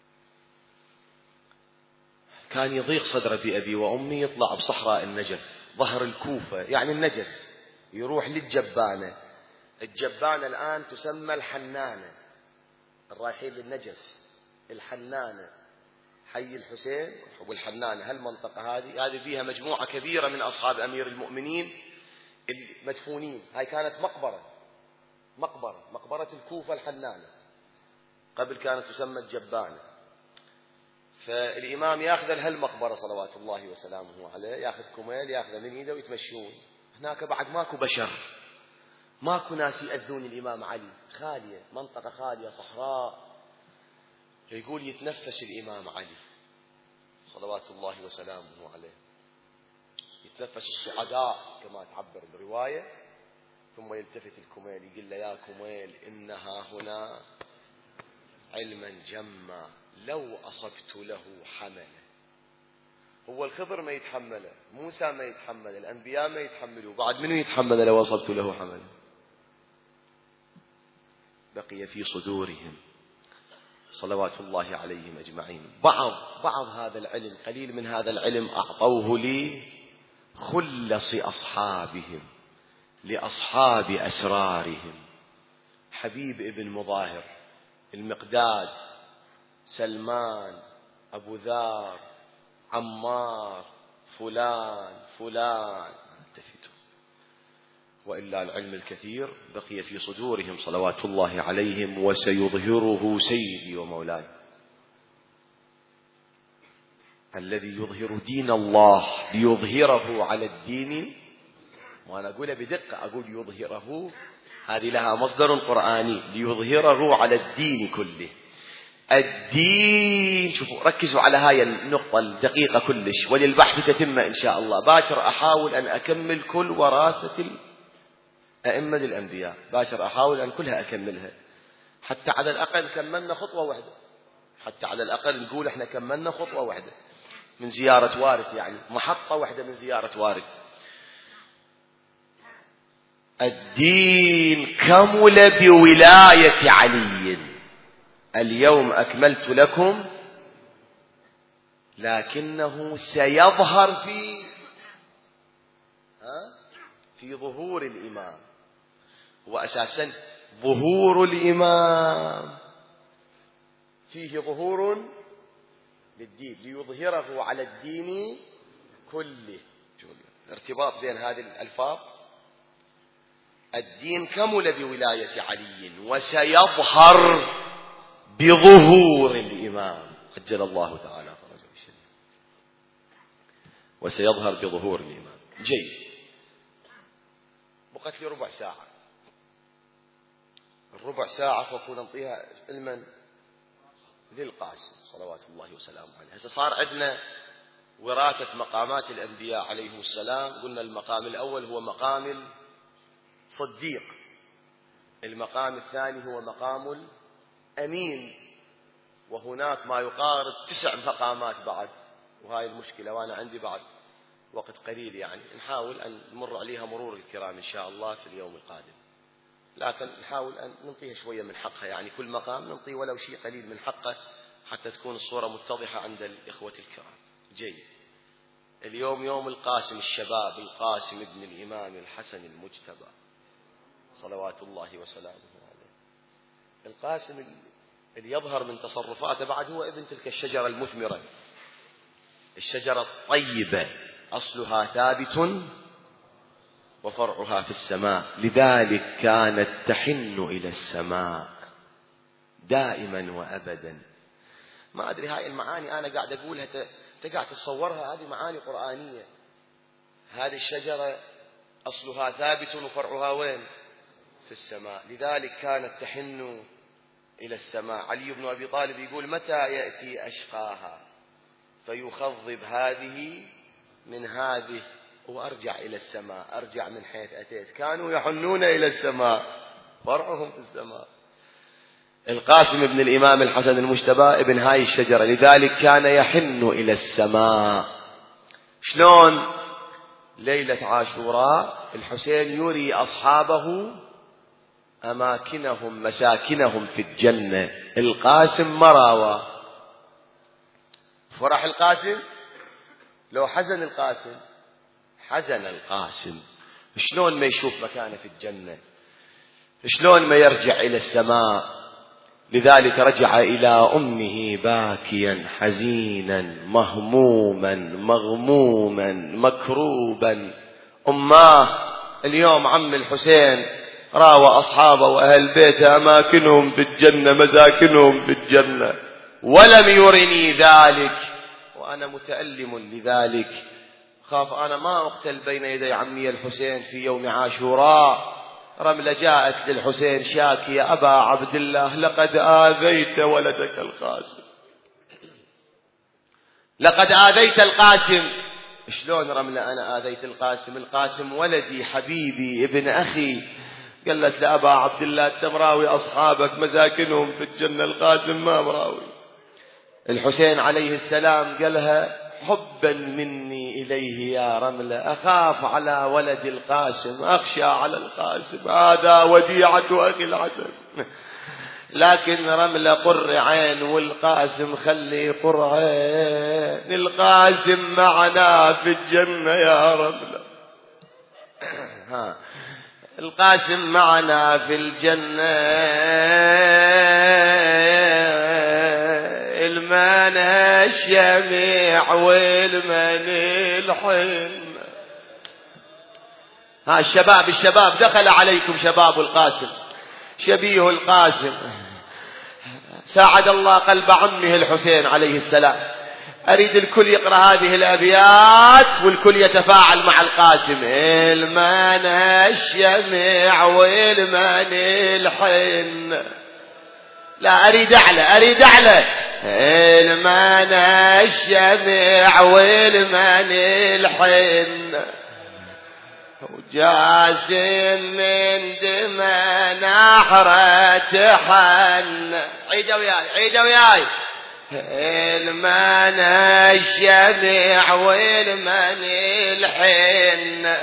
كان يضيق صدره بأبي وأمي، يطلع بصحراء النجف ظهر الكوفة، يعني النجف، يروح للجبانة. الجبانة الآن تسمى الحنانة، الرايحين للنجف الحنانة، حي الحسين والحنانة. هالمنطقة هذه فيها مجموعة كبيرة من أصحاب أمير المؤمنين المدفونين. هاي كانت مقبرة الكوفة الحنانة، قبل كانت تسمى الجبانة. فالإمام ياخذ هالمقبرة صلوات الله وسلامه عليه، ياخذ كميل ياخذ من ايده ويتمشون. هناك بعد ماكو بشر، ماكو ناس يأذون الإمام علي، خالية، منطقة خالية صحراء. يقول يتنفس الإمام علي صلوات الله وسلامه عليه، يتنفس الصعداء كما تعبر الرواية، ثم يلتفت الكميل يقول له يا كميل إنها هنا علما جما لو أصبت له حمله. هو الخضر ما يتحمله، موسى ما يتحمله، الأنبياء ما يتحملوا، بعد منو يتحمله لو أصبت له حمله؟ بقي في صدورهم صلوات الله عليهم أجمعين. بعض هذا العلم، قليل من هذا العلم أعطوه لخلص أصحابهم، لأصحاب أسرارهم. حبيب ابن مظاهر، المقداد، سلمان، أبو ذر، عمار، فلان التفتوا. وإلا العلم الكثير بقي في صدورهم صلوات الله عليهم، وسيظهره سيدي ومولاي الذي يظهر دين الله ليظهره على الدين. وأنا أقول بدقة، أقول يظهره، هذه لها مصدر قرآني، ليظهره على الدين كله. الدين. شوفوا ركزوا على هاي النقطة الدقيقة كلش، وللبحث تتمة إن شاء الله. باكر أحاول أن أكمل كل وراثة الأئمة الأنبياء، باكر أحاول أن كلها أكملها، حتى على الأقل كملنا خطوة واحدة، حتى على الأقل نقول إحنا كملنا خطوة واحدة من زيارة وارث، يعني محطة واحدة من زيارة وارث. الدين كمل بولاية علي. اليوم أكملت لكم، لكنه سيظهر في ظهور الإمام. وأساسا ظهور الإمام فيه ظهور للدين ليظهره على الدين كله. ارتباط بين هذه الألفاظ. الدين كمل بولاية علي وسيظهر بظهور الإمام عجل الله تعالى فرجه الشريف، وسيظهر بظهور الإمام. جيد، بقت لي ربع ساعة. الربع ساعة فكون نعطيها علما للقاسم صلوات الله وسلامه عليه. هسه صار عندنا وراثة مقامات الأنبياء عليهم السلام. قلنا المقام الأول هو مقام الصديق، المقام الثاني هو مقام الأمين، وهناك ما يقارب 9 مقامات بعد، وهاي المشكلة، وأنا عندي بعد وقت قليل، يعني نحاول أن نمر عليها مرور الكرام إن شاء الله في اليوم القادم، لكن نحاول أن ننطيها شوية من حقها، يعني كل مقام ننطي ولو شيء قليل من حقه حتى تكون الصورة متضحة عند الإخوة الكرام. جيد، اليوم يوم القاسم الشباب، القاسم ابن الإمام الحسن المجتبى صلوات الله وسلامه عليه. القاسم اللي يظهر من تصرفاته بعد هو ابن تلك الشجرة المثمرة، الشجرة الطيبة، أصلها ثابت وفرعها في السماء، لذلك كانت تحن إلى السماء دائما وأبدا. ما أدري هاي المعاني أنا قاعد أقولها تقعد تتصورها، هذه معاني قرآنية. هذه الشجرة أصلها ثابت وفرعها وين؟ في السماء، لذلك كانت تحن إلى السماء. علي بن أبي طالب يقول: متى يأتي أشقاها فيخضب هذه من هذه وأرجع إلى السماء، أرجع من حيث أتيت. كانوا يحنون إلى السماء، فرعهم في السماء. القاسم ابن الإمام الحسن المجتبى ابن هاي الشجرة، لذلك كان يحن إلى السماء. شلون؟ ليلة عاشوراء الحسين يري أصحابه أماكنهم مساكنهم في الجنة. القاسم مراوى، فرح القاسم لو حزن القاسم، حزن القاسم. شلون ما يشوف مكانه في الجنة، شلون ما يرجع إلى السماء. لذلك رجع إلى أمه باكيا حزينا مهموما مغموما مكروبا. أماه اليوم عم الحسين راوى أصحابه وأهل بيته أماكنهم في الجنة مساكنهم في الجنة، ولم يرني ذلك وأنا متألم لذلك. خاف أنا ما أقتل بين يدي عمي الحسين في يوم عاشوراء. رملة جاءت للحسين شاكية: أبا عبد الله لقد آذيت ولدك القاسم، لقد آذيت القاسم. شلون رملة أنا آذيت القاسم؟ القاسم ولدي حبيبي ابن أخي. قالت لأبا عبد الله: أنت مراوي أصحابك مساكنهم في الجنة، القاسم ما مراوي. الحسين عليه السلام قالها: حبا مني إليه يا رملة، أخاف على ولد القاسم، أخشى على القاسم، هذا وديعة أخي الحسن. لكن رملة قر عين والقاسم خلي قر عين، القاسم معنا في الجنة يا رملة. القاسم معنا في الجنة، المن الشميع والمن الحن. الشباب دخل عليكم شباب القاسم، شبيه القاسم، ساعد الله قلب عمه الحسين عليه السلام. أريد الكل يقرأ هذه الأبيات والكل يتفاعل مع القاسم. المن الشميع والمن الحن، لا أريد أعلى المن الشمع والمن الحن وجاسم من دمى نحرة حن. عيدوا وياي المن الشمع والمن الحن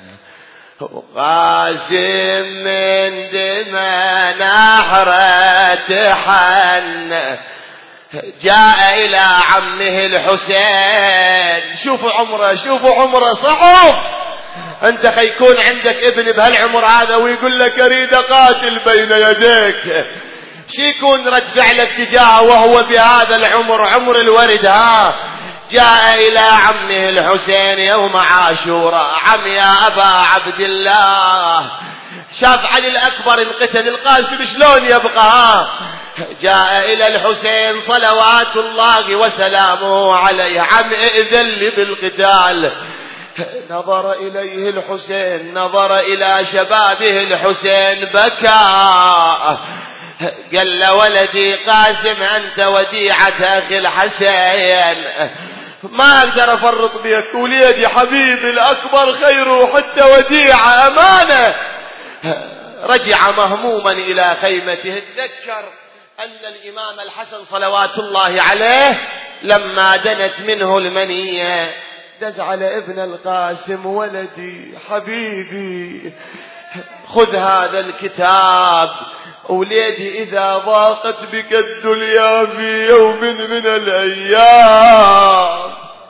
وقاسم من دمى نحرة حن جاء إلى عمه الحسين. شوفوا عمره صعب. أنت خيكون عندك ابن بهالعمر هذا ويقول لك أريد أقاتل بين يديك، شو يكون رد فعلك تجاهه وهو بهذا العمر، عمر الورد؟ جاء إلى عمه الحسين يوم عاشوراء. عم يا أبا عبد الله، شاف علي الأكبر انقتل، القاسم شلون يبقى؟ جاء إلى الحسين صلوات الله وسلامه عليه. عم ائذن لي بالقتال. نظر إليه الحسين، نظر إلى شبابه الحسين، بكى. قال له ولدي قاسم أنت وديعة أخي الحسين، ما أقدر أفرط بك، وليدي حبيبي الأكبر خيره حتى وديعة أمانة. رجع مهموما إلى خيمته. تذكر أن الإمام الحسن صلوات الله عليه لما دنت منه المنية دز على ابن القاسم، ولدي حبيبي خذ هذا الكتاب، وليدي إذا ضاقت بك الدنيا في يوم من الأيام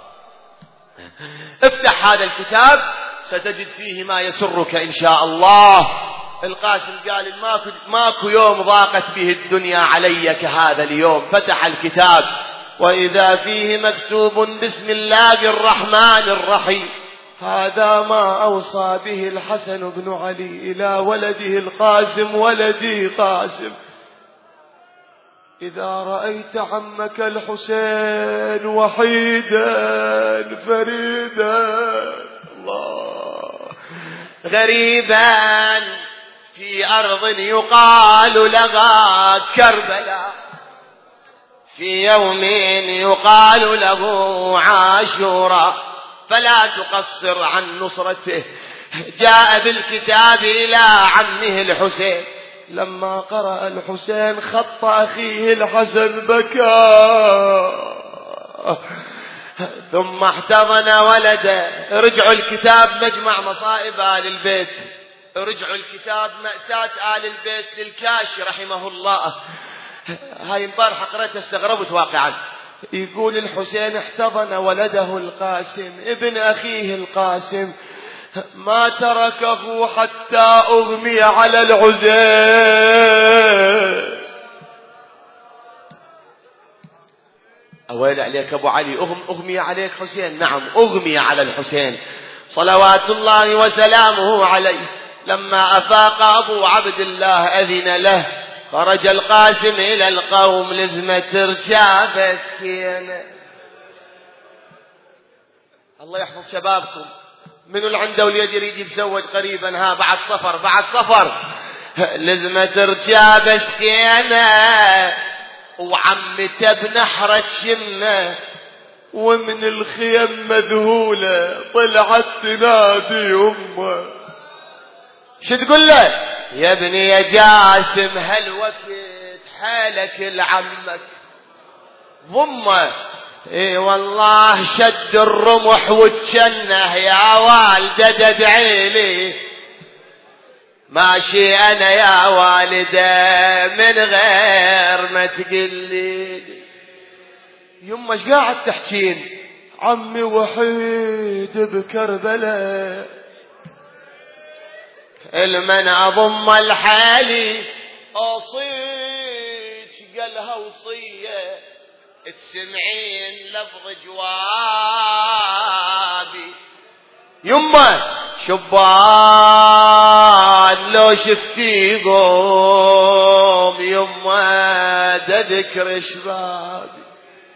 افتح هذا الكتاب ستجد فيه ما يسرك إن شاء الله. القاسم قال ماكو يوم ضاقت به الدنيا علي كهذا اليوم. فتح الكتاب وإذا فيه مكتوب بسم الله الرحمن الرحيم. هذا ما أوصى به الحسن بن علي إلى ولده القاسم. ولدي قاسم، إذا رأيت عمك الحسين وحيدا فريدا الله غريبا في أرض يقال لها كربلاء، في يوم يقال له عاشوراء، فلا تقصر عن نصرته. جاء بالكتاب إلى عمه الحسين. لما قرأ الحسين خط أخيه الحسن بكى، ثم احتضن ولده. رجعوا الكتاب مجمع مصائب آل البيت، رجعوا الكتاب مأساة آل البيت للكاشي رحمه الله. هاي امبارح قرأتها استغربت واقعا. يقول الحسين احتضن ولده القاسم ابن أخيه القاسم، ما تركه حتى أغمي على العزيز. أويل عليك أبو علي، أغمي عليك حسين؟ نعم أغمي على الحسين صلوات الله وسلامه عليه. لما أفاق أبو عبد الله أذن له، خرج القاسم إلى القوم لزمة رجاب سكينة. الله يحفظ شبابكم، منو اللي عنده وليد يريد يتزوج قريبا؟ بعد صفر لزمة رجاب سكينة، وعمته بنحرة شمة، ومن الخيم مذهولة طلعت تنادي أمه. شو تقول له؟ يا ابني يا جاسم هل وفيت حالك لعمك؟ ضمه. اي والله شد الرمح وتشنه يا والده تدعي لي. ماشي انا يا والده من غير ما تقلي. يما ايش قاعد تحكين؟ عمي وحيد بكربلاء، المن أضم الحالي أصيج قالها وصية تسمعين لفظ جوابي. يمه شبان لو شفتي قوم، يمه تذكر شبابي.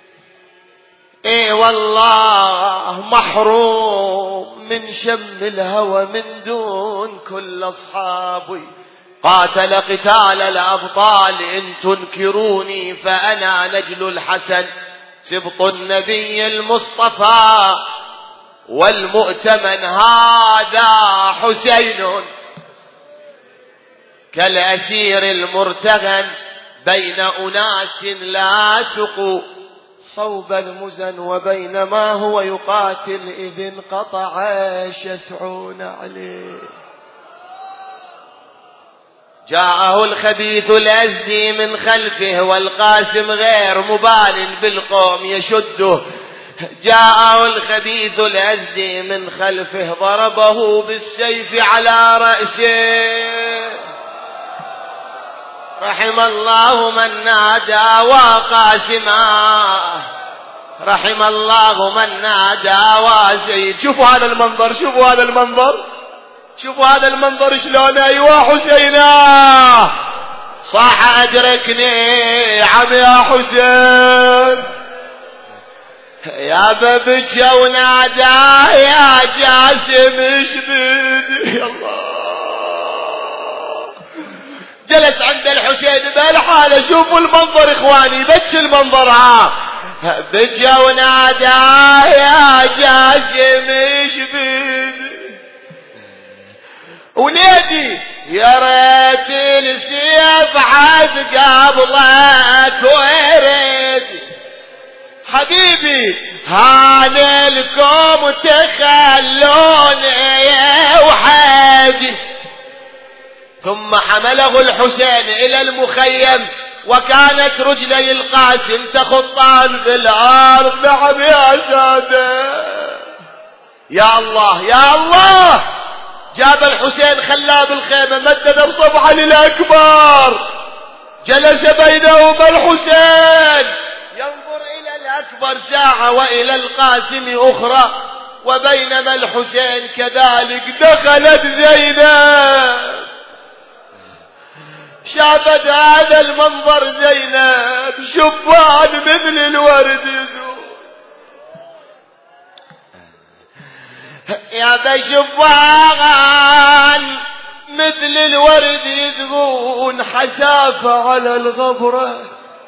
اي والله محروم من شم الهوى من دون كل اصحابي. قاتل قتال الأبطال إن تنكروني فأنا نجل الحسن سبط النبي المصطفى والمؤتمن هذا حسين كالأسير المرتهن بين أناس لا سقوا صوب المزن وبينما هو يقاتل إذ انقطع يسعون عليه. جاءه الخبيث الأزدي من خلفه والقاسم غير مبال بالقوم يشده. جاءه الخبيث الأزدي من خلفه ضربه بالسيف على رأسه. رحم الله من نادى وقاسما، رحم الله من نادى وزيد. شوفوا هذا المنظر، شوفوا هذا المنظر، شوفوا هذا المنظر شلون. أيوة حسينا صاح أدركني عم يا حسين يا ببكى ونادى يا جاسم اشبد. يا الله جلس عند الحسين بهالحالة. شوفوا المنظر اخواني، بكي المنظر. بكى ونادى يا جاسم اشبد ونادي يا ريت السيف عاد قبلك ويريد حبيبي هذا لكم تخلوني وحدي. ثم حمله الحسين إلى المخيم وكانت رجلي القاسم تخطان بالأرض. نعم يا سادة. يا الله يا الله. جاب الحسين خلاه بالخيمة مدد بصبعه للأكبر. جلس بينهما الحسين ينظر إلى الأكبر ساعة وإلى القاسم أخرى. وبينما الحسين كذلك دخلت زينب. شافت هذا المنظر زينب شبان مثل الورد يزور. يا بشبان مثل الورد يزغون حسافة على الغبرة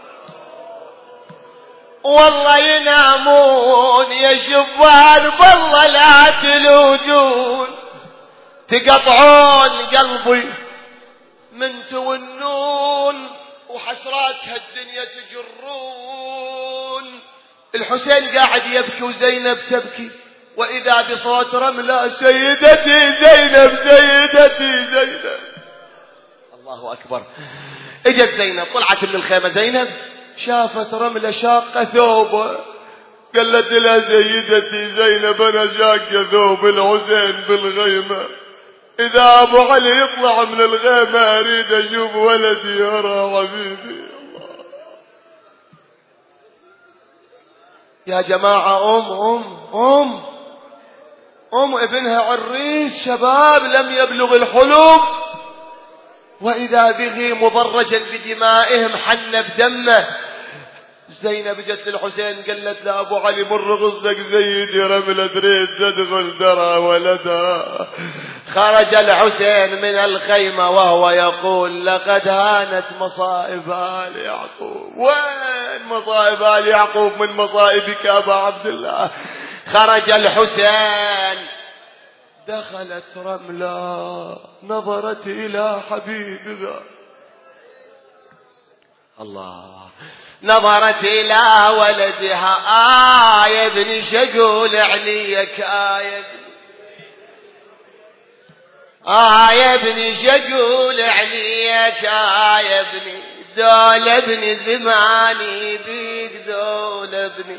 والله ينامون يا شبان والله لا تلوجون تقطعون قلبي من تونون وحسراتها الدنيا تجرون. الحسين قاعد يبكي وزينب تبكي وإذا بصوت رملة سيدتي زينب سيدتي زينب. الله أكبر. اجت زينب طلعت من الخيمة. زينب شافت رملة شاقة ثوبه قالت لها سيدتي زينب أنا شاقة ثوب الحسين بالغيمة. إذا أبو علي يطلع من الغيمة أريد أشوف ولدي يرى حبيبي. الله يا جماعة. أم ابنها عريس شباب لم يبلغ الحلم وإذا به مضرجا بدمائهم حن بدمه. زينب جت للحسين قالت له أبو علي مر غصدك زيدي رملة تريد تدخل درى ولدها. خرج الحسين من الخيمة وهو يقول لقد هانت مصائب آل يعقوب. وين مصائب آل يعقوب من مصائبك أبا عبد الله؟ خرج الحسين دخلت رملة نظرت إلى حبيبها. الله نظرت إلى ولدها. يا ابني شقول عليك يا ابني شقول عليك يا ابني دول ابني زماني بيك دول ابني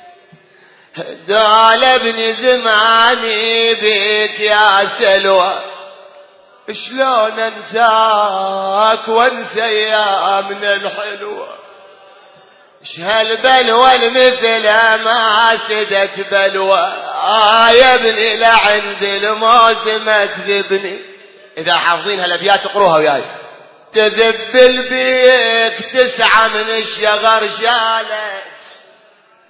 دول ابني زماني بيك يا سلوى. شلون انساك وانسى ايامنا الحلوه. هالبلوى المثل ما سدت بلوى. يا ابني لعند الموت ما تذبني. اذا حافظين هالابيات اقروها وياي. تذبل بيك 9 من الشغر شالت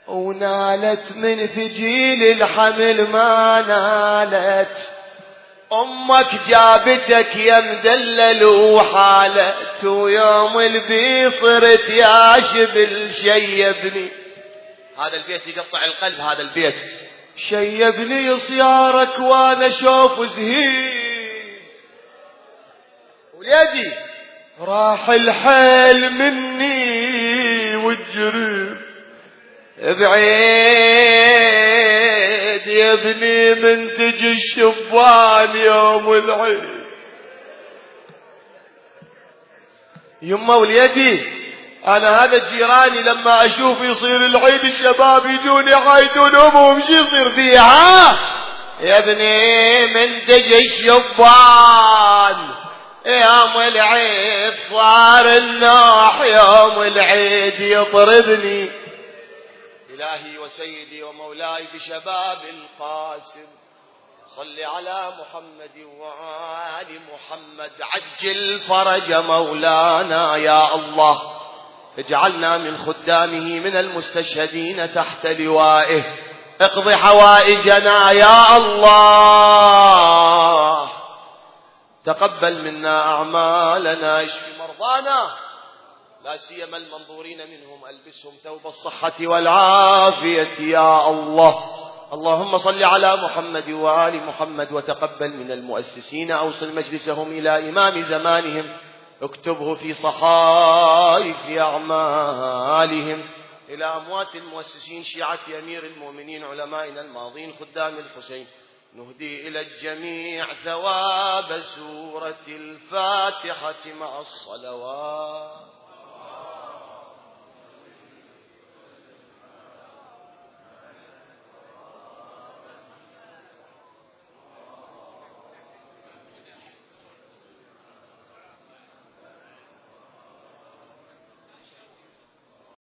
ونالت من ثجيل الحمل ما نالت أمك جابتك يا مدلل وحالت، ويوم البي صرت يا شبل شيبني. هذا البيت يقطع القلب، هذا البيت شيبني صيارك وانا شوف زهيد، وليدي راح الحيل مني والجريب بعيد يا ابني من تجي الشبان يوم العيد. يما وليدي انا هذا جيراني لما اشوف يصير العيد الشباب يجون يعايدون امهم، شو يصير فيها يا ابني من تجي الشبان يوم العيد صار النوح يوم العيد يطربني. إلهي وسيدي ومولاي بشباب القاسم صل على محمد وآل محمد، عجل فرج مولانا يا الله، اجعلنا من خدامه من المستشهدين تحت لوائه، اقض حوائجنا يا الله، تقبل منا أعمالنا، اشف مرضانا لا سيما المنظورين منهم، ألبسهم ثوب الصحة والعافية يا الله. اللهم صل على محمد وآل محمد، وتقبل من المؤسسين، أوصل مجلسهم إلى إمام زمانهم، اكتبه في صحائف أعمالهم. إلى أموات المؤسسين شيعة أمير المؤمنين علمائنا الماضين خدام الحسين، نهدي إلى الجميع ثواب سورة الفاتحة مع الصلوات.